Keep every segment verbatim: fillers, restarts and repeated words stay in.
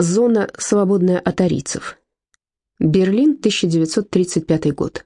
Зона, свободная от арийцев. Берлин, тысяча девятьсот тридцать пятый год.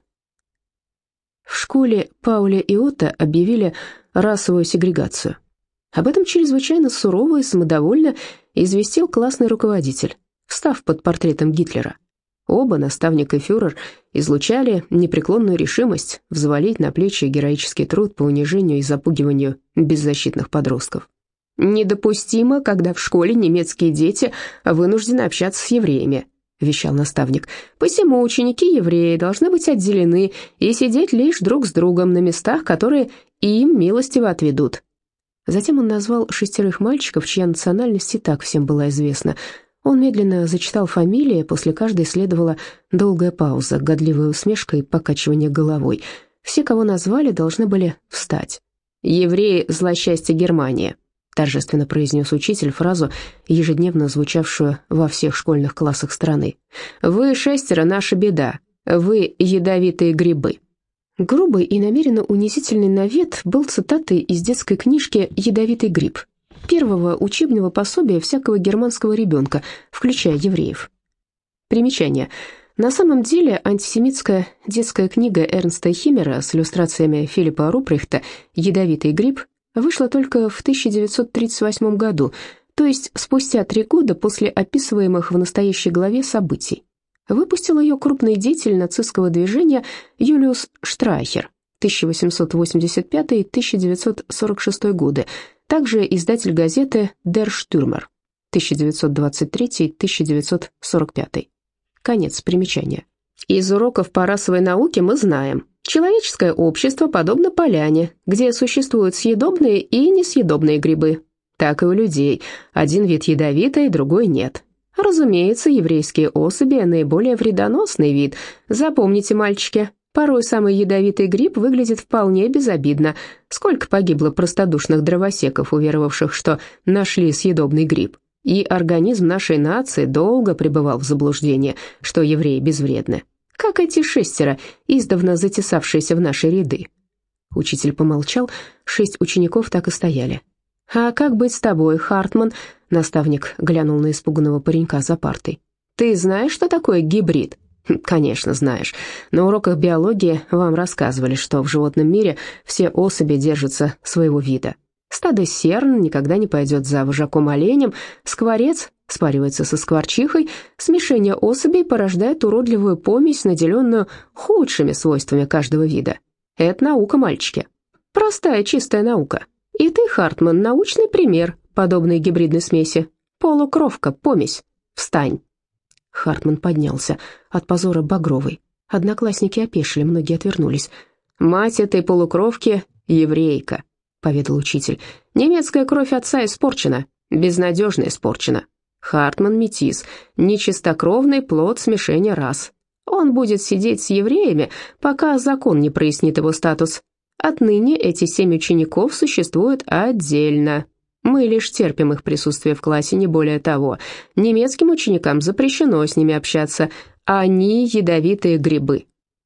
В школе Пауля и Отто объявили расовую сегрегацию. Об этом чрезвычайно сурово и самодовольно известил классный руководитель, встав под портретом Гитлера. Оба, наставник и фюрер, излучали непреклонную решимость взвалить на плечи героический труд по унижению и запугиванию беззащитных подростков. «Недопустимо, когда в школе немецкие дети вынуждены общаться с евреями», — вещал наставник. «Посему ученики-евреи должны быть отделены и сидеть лишь друг с другом на местах, которые им милостиво отведут». Затем он назвал шестерых мальчиков, чья национальность и так всем была известна. Он медленно зачитал фамилии, после каждой следовала долгая пауза, годливая усмешка и покачивание головой. Все, кого назвали, должны были встать. «Евреи – злосчастье Германии», торжественно произнес учитель фразу, ежедневно звучавшую во всех школьных классах страны. «Вы шестеро – наша беда. Вы – ядовитые грибы». Грубый и намеренно унизительный навет был цитатой из детской книжки «Ядовитый гриб», первого учебного пособия всякого германского ребенка, включая евреев. Примечание. На самом деле антисемитская детская книга Эрнста Химмера с иллюстрациями Филиппа Рупрехта «Ядовитый гриб» вышла только в тысяча девятьсот тридцать восьмом году, то есть спустя три года после описываемых в настоящей главе событий. Выпустил ее крупный деятель нацистского движения Юлиус Штрайхер, тысяча восемьсот восемьдесят пятый — тысяча девятьсот сорок шестой годы, также издатель газеты Der Stürmer, тысяча девятьсот двадцать третий — тысяча девятьсот сорок пятый. Конец примечания. Из уроков по расовой науке мы знаем: человеческое общество подобно поляне, где существуют съедобные и несъедобные грибы. Так и у людей. Один вид ядовитый, другой нет. Разумеется, еврейские особи – наиболее вредоносный вид. Запомните, мальчики, порой самый ядовитый гриб выглядит вполне безобидно. Сколько погибло простодушных дровосеков, уверовавших, что нашли съедобный гриб. И организм нашей нации долго пребывал в заблуждении, что евреи безвредны. Как эти шестеро, издавна затесавшиеся в наши ряды. Учитель помолчал, шесть учеников так и стояли. «А как быть с тобой, Хартман?» Наставник глянул на испуганного паренька за партой. «Ты знаешь, что такое гибрид?» «Конечно, знаешь. На уроках биологии вам рассказывали, что в животном мире все особи держатся своего вида. Стадо серн никогда не пойдет за вожаком-оленем, скворец спаривается со скворчихой, смешение особей порождает уродливую помесь, наделенную худшими свойствами каждого вида. Это наука, мальчики. Простая, чистая наука. И ты, Хартман, научный пример подобной гибридной смеси. Полукровка, помесь. Встань». Хартман поднялся, от позора багровый. Одноклассники опешили, многие отвернулись. «Мать этой полукровки — еврейка», — поведал учитель. «Немецкая кровь отца испорчена, безнадежно испорчена. Хартман — метис, нечистокровный плод смешения рас. Он будет сидеть с евреями, пока закон не прояснит его статус. Отныне эти семь учеников существуют отдельно. Мы лишь терпим их присутствие в классе, не более того. Немецким ученикам запрещено с ними общаться. Они ядовитые грибы».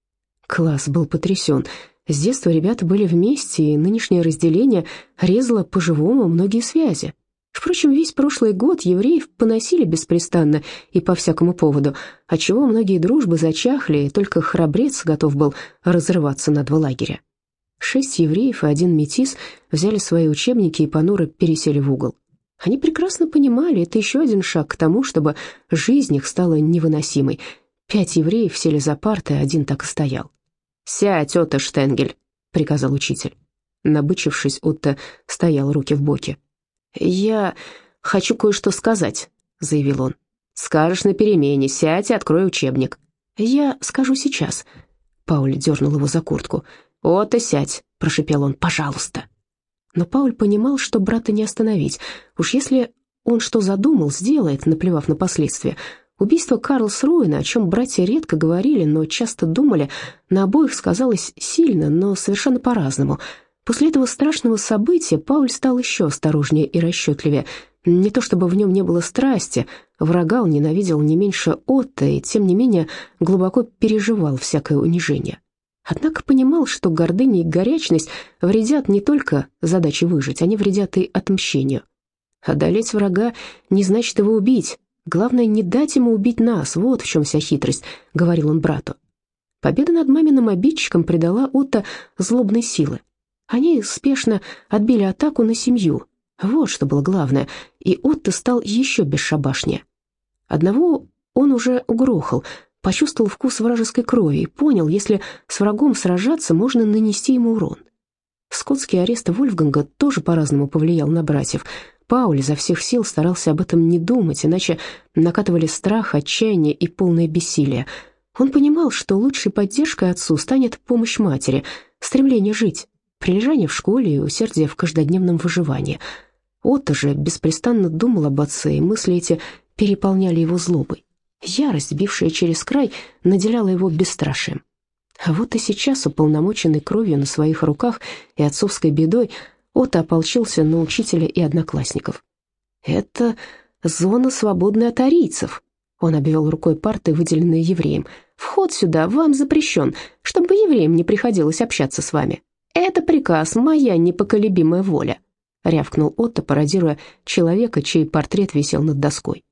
Класс был потрясен. С детства ребята были вместе, и нынешнее разделение резало по-живому многие связи. Впрочем, весь прошлый год евреев поносили беспрестанно и по всякому поводу, отчего многие дружбы зачахли, и только храбрец готов был разрываться на два лагеря. Шесть евреев и один метис взяли свои учебники и понуро пересели в угол. Они прекрасно понимали, это еще один шаг к тому, чтобы жизнь их стала невыносимой. Пять евреев сели за парты, один так и стоял. «Сядь, Отто Штенгель», — приказал учитель. Набычившись, Отто стоял, руки в боки. «Я хочу кое-что сказать», — заявил он. «Скажешь на перемене, сядь и открой учебник». «Я скажу сейчас». Пауль дернул его за куртку. «Отто, сядь», — прошипел он, — «пожалуйста». Но Пауль понимал, что брата не остановить. Уж если он что задумал, сделает, наплевав на последствия. Убийство Карлсруэна, о чем братья редко говорили, но часто думали, на обоих сказалось сильно, но совершенно по-разному. После этого страшного события Пауль стал еще осторожнее и расчетливее. Не то чтобы в нем не было страсти, врага он ненавидел не меньше Отто, и тем не менее глубоко переживал всякое унижение. Однако понимал, что гордыня и горячность вредят не только задаче выжить, они вредят и отмщению. Одолеть врага не значит его убить, Главное, не дать ему убить нас, вот в чем вся хитрость», — говорил он брату. Победа над маминым обидчиком придала Отто злобной силы. Они спешно отбили атаку на семью. Вот что было главное, и Отто стал еще бесшабашнее. Одного он уже угрохал, почувствовал вкус вражеской крови и понял, если с врагом сражаться, можно нанести ему урон. Скотский арест Вольфганга тоже по-разному повлиял на братьев. Пауль изо всех сил старался об этом не думать, иначе накатывали страх, отчаяние и полное бессилие. Он понимал, что лучшей поддержкой отцу станет помощь матери, стремление жить, прилежание в школе и усердие в каждодневном выживании. Отто же беспрестанно думал об отце, и мысли эти переполняли его злобой. Ярость, бившая через край, наделяла его бесстрашием. А вот и сейчас, уполномоченный кровью на своих руках и отцовской бедой, Отто ополчился на учителя и одноклассников. «Это зона, свободная от арийцев», — он обвел рукой парты, выделенные евреем. «Вход сюда вам запрещен, чтобы евреям не приходилось общаться с вами. Это приказ, моя непоколебимая воля», — рявкнул Отто, пародируя человека, чей портрет висел над доской.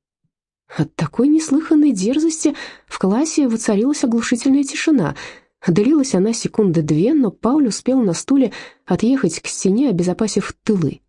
От такой неслыханной дерзости в классе воцарилась оглушительная тишина. Длилась она секунды две, но Пауль успел на стуле отъехать к стене, обезопасив тылы.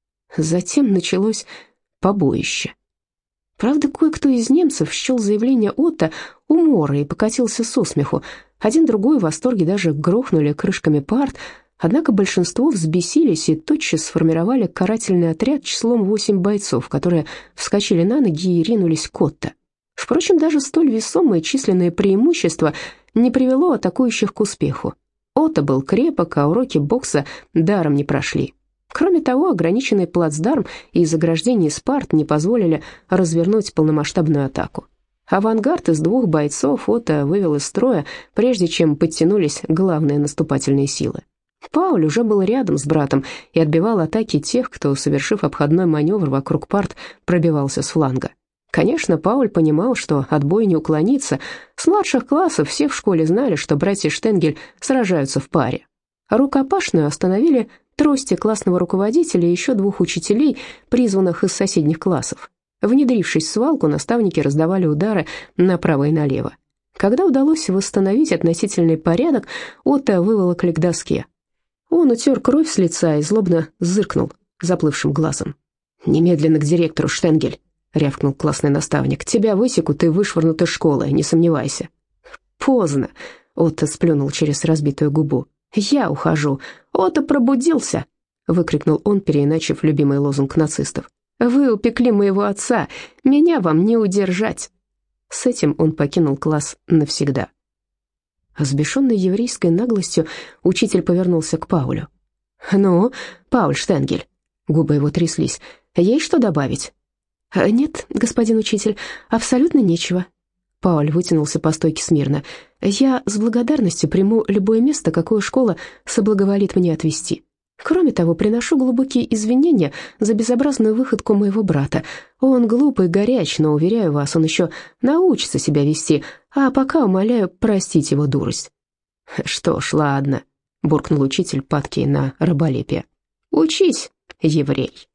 Затем началось побоище. Правда, кое-кто из немцев счел заявление Отто умора и покатился со смеху. Один-другой в восторге даже грохнули крышками парт, однако большинство взбесились и тотчас сформировали карательный отряд числом восемь бойцов, которые вскочили на ноги и ринулись к Отто. Впрочем, даже столь весомое численное преимущество не привело атакующих к успеху. Отто был крепок, а уроки бокса даром не прошли. Кроме того, ограниченный плацдарм и заграждение из парт не позволили развернуть полномасштабную атаку. Авангард из двух бойцов Отто вывел из строя, прежде чем подтянулись главные наступательные силы. Пауль уже был рядом с братом и отбивал атаки тех, кто, совершив обходной маневр вокруг парт, пробивался с фланга. Конечно, Пауль понимал, что от боя не уклониться. С младших классов все в школе знали, что братья Штенгель сражаются в паре. Рукопашную остановили трости классного руководителя и еще двух учителей, призванных из соседних классов. Внедрившись в свалку, наставники раздавали удары направо и налево. Когда удалось восстановить относительный порядок, Отто выволокли к доске. Он утер кровь с лица и злобно зыркнул заплывшим глазом. «Немедленно к директору, Штенгель», — рявкнул классный наставник. «Тебя высекут и вышвырнут из школы, не сомневайся». «Поздно», — Отто сплюнул через разбитую губу. «Я ухожу. Отто пробудился», — выкрикнул он, переиначив любимый лозунг нацистов. «Вы упекли моего отца, меня вам не удержать». С этим он покинул класс навсегда. Взбешенный еврейской наглостью, учитель повернулся к Паулю. «Ну, Пауль Штенгель», — губы его тряслись, — «есть что добавить?» «Нет, господин учитель, абсолютно нечего». Пауль вытянулся по стойке смирно. «Я с благодарностью приму любое место, какое школа соблаговолит мне отвести. Кроме того, приношу глубокие извинения за безобразную выходку моего брата. Он глупый, горяч, но, уверяю вас, он еще научится себя вести, а пока умоляю простить его дурость». «Что ж, ладно», — буркнул учитель, падкий на раболепие. «Учись, еврей».